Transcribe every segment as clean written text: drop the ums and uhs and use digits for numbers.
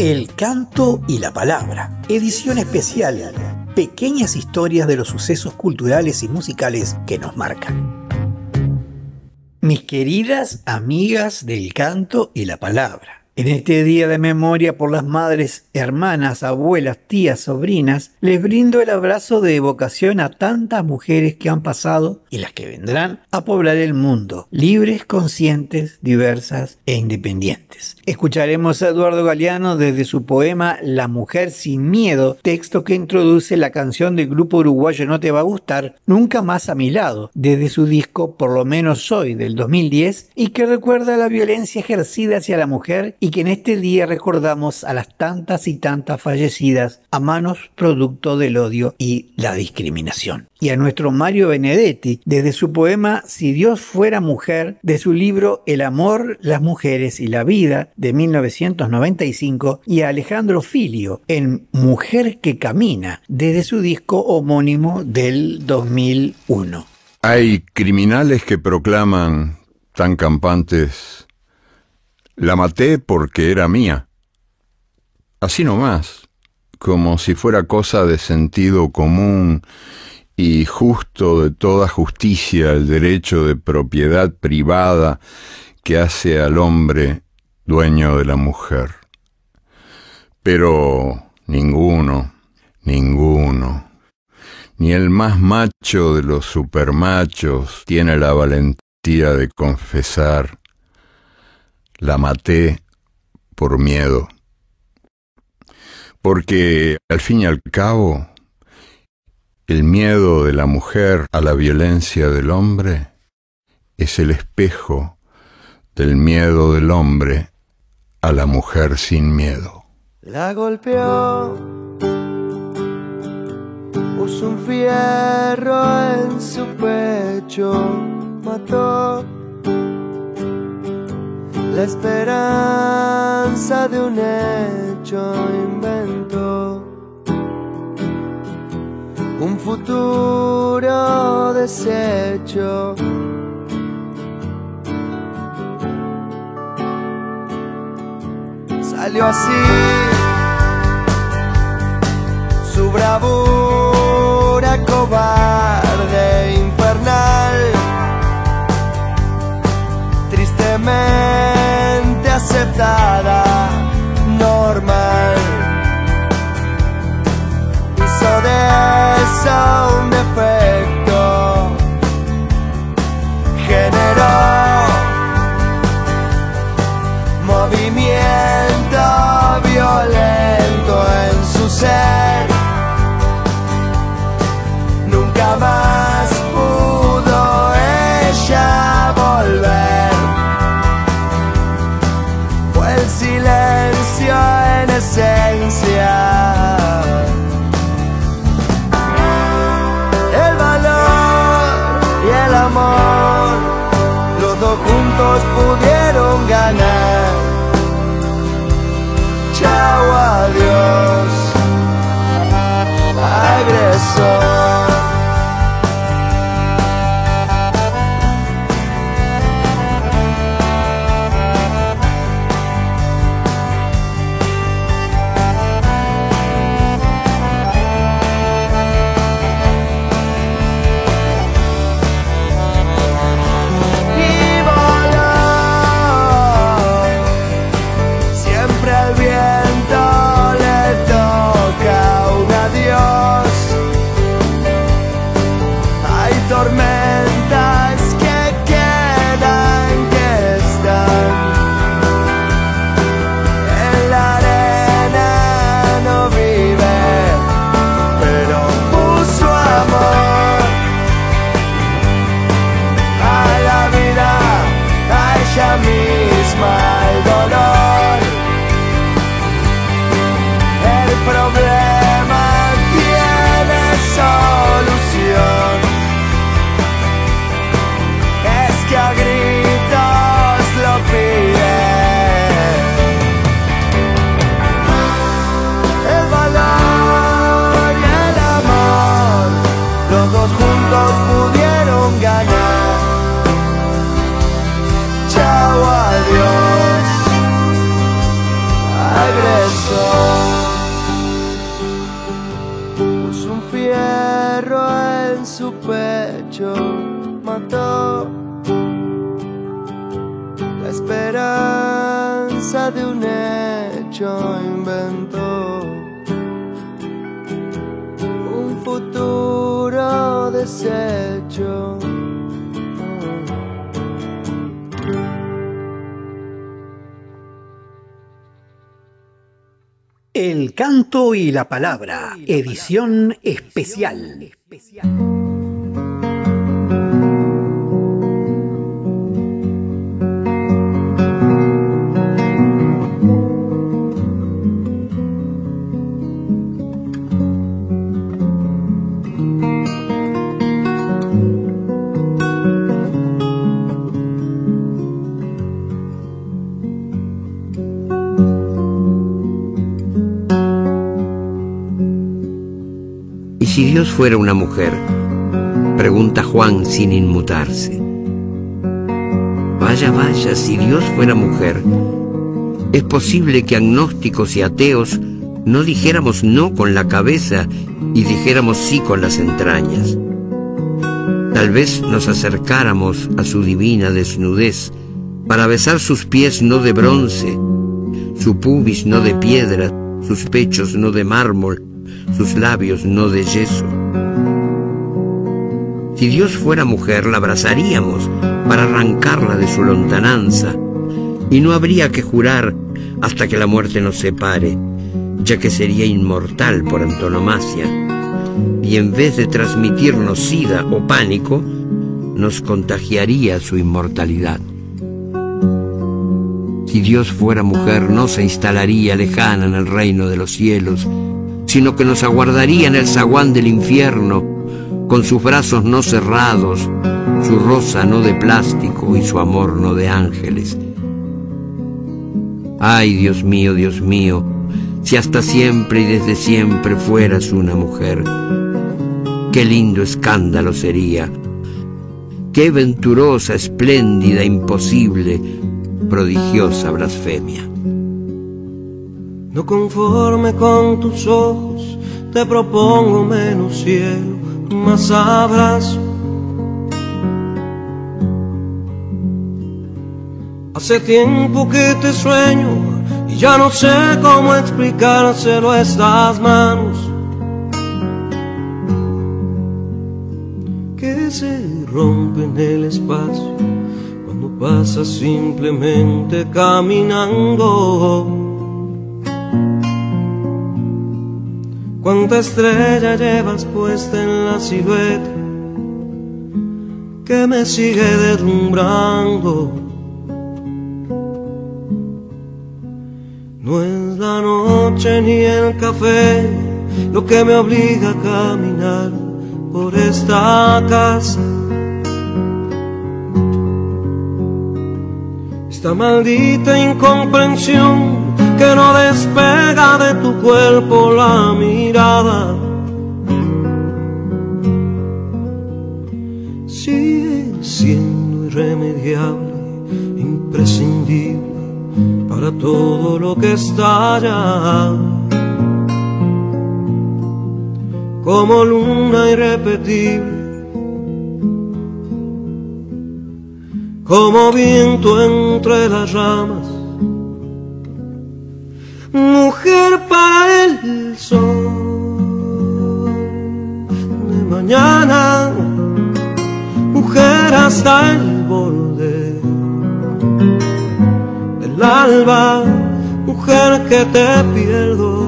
El canto y la palabra, edición especial, pequeñas historias de los sucesos culturales y musicales que nos marcan. Mis queridas amigas del canto y la palabra, en este día de memoria por las madres, hermanas, abuelas, tías, sobrinas, les brindo el abrazo de evocación a tantas mujeres que han pasado y las que vendrán a poblar el mundo, libres, conscientes, diversas e independientes. Escucharemos a Eduardo Galeano desde su poema La mujer sin miedo, texto que introduce la canción del grupo uruguayo No te va a gustar, Nunca más a mi lado, desde su disco Por lo menos soy del 2010, y que recuerda la violencia ejercida hacia la mujer y que en este día recordamos a las tantas y tantas fallecidas a manos producto del odio y la discriminación. Y a nuestro Mario Benedetti, desde su poema Si Dios fuera mujer, de su libro El amor, las mujeres y la vida, de 1995, y a Alejandro Filio, en Mujer que camina, desde su disco homónimo del 2001. Hay criminales que proclaman, tan campantes, la maté porque era mía. Así nomás, como si fuera cosa de sentido común y justo de toda justicia el derecho de propiedad privada que hace al hombre dueño de la mujer. Pero ninguno, ni el más macho de los supermachos tiene la valentía de confesar: la maté por miedo. Porque, al fin y al cabo, el miedo de la mujer a la violencia del hombre es el espejo del miedo del hombre a la mujer sin miedo. La golpeó, puso un fierro en su pecho, mató la esperanza de un hecho, inventó un futuro deshecho. Salió así su bravura cobarde, infernal, tristemente aceptada, normal. Hizo de eso un defecto, generó movimiento violento en su ser. Nunca más pudo ella volver. Fue el silencio en esencia, el valor y el amor, los dos juntos pudieron ganar. Chao, adiós, agresor. pecho mató la esperanza de un hecho, inventó un futuro deshecho. El canto y la palabra, edición especial. Si Dios fuera una mujer, pregunta Juan sin inmutarse. Vaya, vaya, si Dios fuera mujer, es posible que agnósticos y ateos no dijéramos no con la cabeza y dijéramos sí con las entrañas. Tal vez nos acercáramos a su divina desnudez para besar sus pies no de bronce, su pubis no de piedra, sus pechos no de mármol, sus labios no de yeso. Si Dios fuera mujer, la abrazaríamos para arrancarla de su lontananza, y no habría que jurar hasta que la muerte nos separe, ya que sería inmortal por antonomasia, y en vez de transmitirnos sida o pánico, nos contagiaría su inmortalidad. Si Dios fuera mujer, no se instalaría lejana en el reino de los cielos, sino que nos aguardaría en el zaguán del infierno, con sus brazos no cerrados, su rosa no de plástico y su amor no de ángeles. Ay, Dios mío, si hasta siempre y desde siempre fueras una mujer, qué lindo escándalo sería, qué venturosa, espléndida, imposible, prodigiosa blasfemia. No conforme con tus ojos, te propongo menos cielo, más abrazo. Hace tiempo que te sueño y ya no sé cómo explicárselo a estas manos que se rompen el espacio cuando pasas simplemente caminando. Cuánta estrella llevas puesta en la silueta que me sigue deslumbrando. No es la noche ni el café lo que me obliga a caminar por esta casa. Esta maldita incomprensión que no despega de tu cuerpo la mirada. Sigue siendo irremediable, imprescindible para todo lo que estalla. Como luna irrepetible, como viento entre las ramas. Mujer para el sol de mañana, mujer hasta el borde del alba, mujer que te pierdo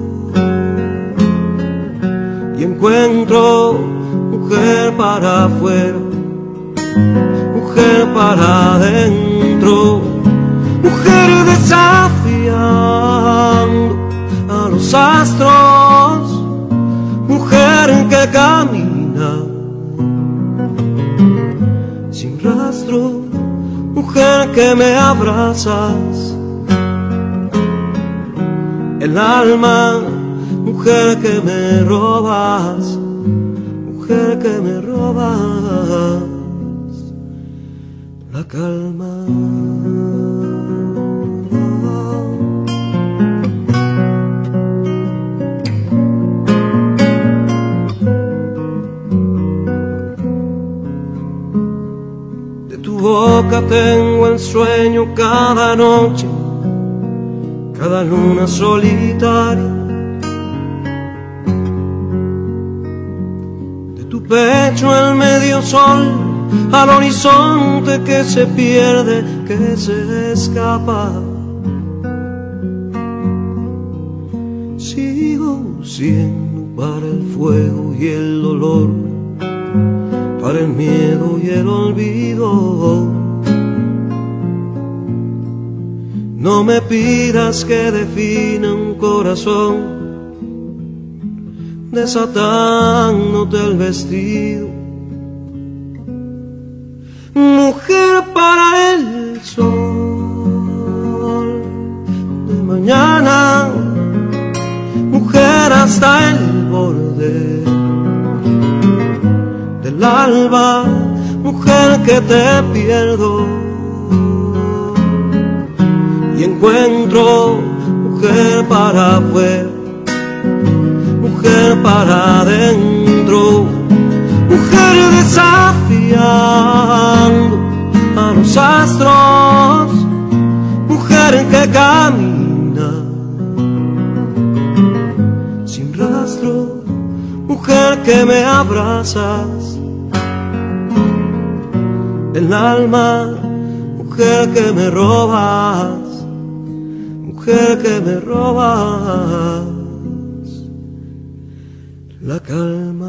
y encuentro, mujer para afuera, mujer para adentro, mujer desafiando a los astros, mujer que camina sin rastro, mujer que me abrazas el alma, mujer que me robas, mujer que me robas la calma. cada noche, cada luna solitaria. De tu pecho el medio sol al horizonte que se pierde, que se escapa. Sigo siendo para el fuego y el dolor, para el miedo y el olvido. No me pidas que defina un corazón desatándote el vestido. Mujer para el sol de mañana, mujer hasta el borde del alba, mujer que te pierdo y encuentro, mujer para afuera, mujer para adentro, mujer desafiando a los astros, mujer que camina sin rastro, mujer que me abrazas el alma, mujer que me robas, mujer que me robas la calma.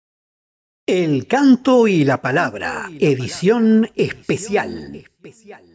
El canto y la palabra, edición especial.